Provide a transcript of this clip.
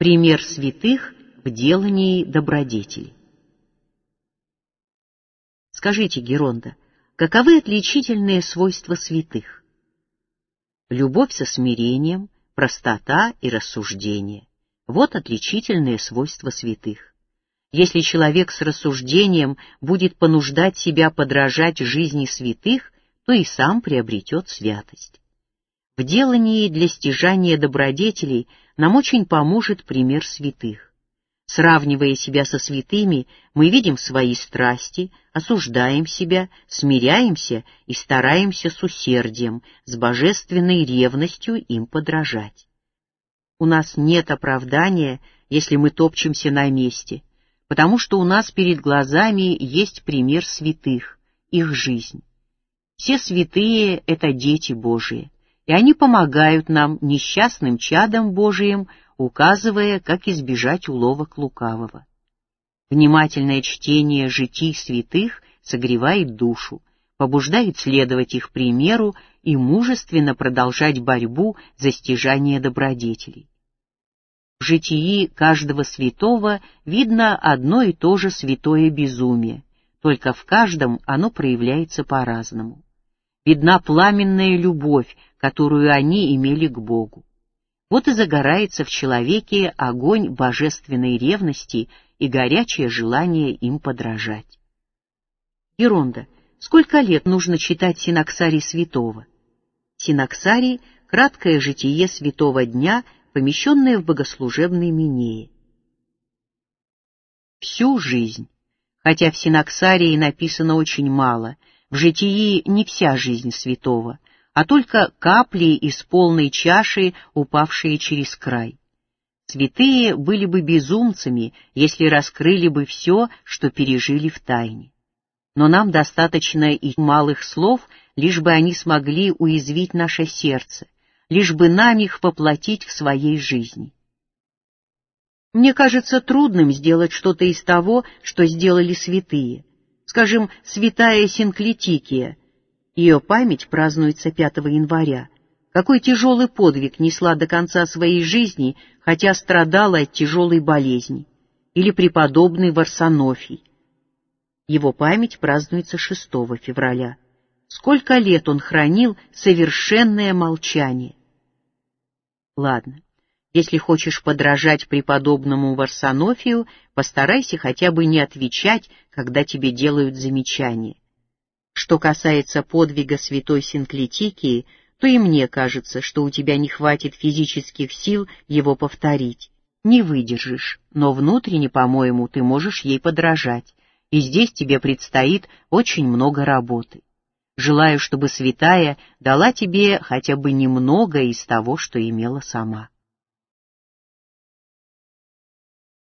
Пример святых в делании добродетели. Скажите, Геронда, каковы отличительные свойства святых? Любовь со смирением, простота и рассуждение. Вот отличительные свойства святых. Если человек с рассуждением будет понуждать себя подражать жизни святых, то и сам приобретет святость. В делании для стяжания добродетелей нам очень поможет пример святых. Сравнивая себя со святыми, мы видим свои страсти, осуждаем себя, смиряемся и стараемся с усердием, с божественной ревностью им подражать. У нас нет оправдания, если мы топчемся на месте, потому что у нас перед глазами есть пример святых, их жизнь. Все святые — это дети Божии, и они помогают нам, несчастным чадам Божиим, указывая, как избежать уловок лукавого. Внимательное чтение житий святых согревает душу, побуждает следовать их примеру и мужественно продолжать борьбу за стяжание добродетелей. В житии каждого святого видно одно и то же святое безумие, только в каждом оно проявляется по-разному. Видна пламенная любовь, которую они имели к Богу. Вот и загорается в человеке огонь божественной ревности и горячее желание им подражать. Геронда, сколько лет нужно читать синоксарий святого? Синоксарий — краткое житие святого дня, помещенное в богослужебной Минее. Всю жизнь. Хотя в синоксарии написано очень мало, в житии не вся жизнь святого, а только капли из полной чаши, упавшие через край. Святые были бы безумцами, если раскрыли бы все, что пережили в тайне. Но нам достаточно и малых слов, лишь бы они смогли уязвить наше сердце, лишь бы нам их воплотить в своей жизни. Мне кажется трудным сделать что-то из того, что сделали святые. Скажем, святая Синклитикия. Ее память празднуется 5 января. Какой тяжелый подвиг несла до конца своей жизни, хотя страдала от тяжелой болезни. Или преподобный Варсонофий. Его память празднуется 6 февраля. Сколько лет он хранил совершенное молчание. Ладно, если хочешь подражать преподобному Варсонофию, постарайся хотя бы не отвечать, когда тебе делают замечания. Что касается подвига святой Синклитикии, то и мне кажется, что у тебя не хватит физических сил его повторить. Не выдержишь, но внутренне, по-моему, ты можешь ей подражать, и здесь тебе предстоит очень много работы. Желаю, чтобы святая дала тебе хотя бы немного из того, что имела сама.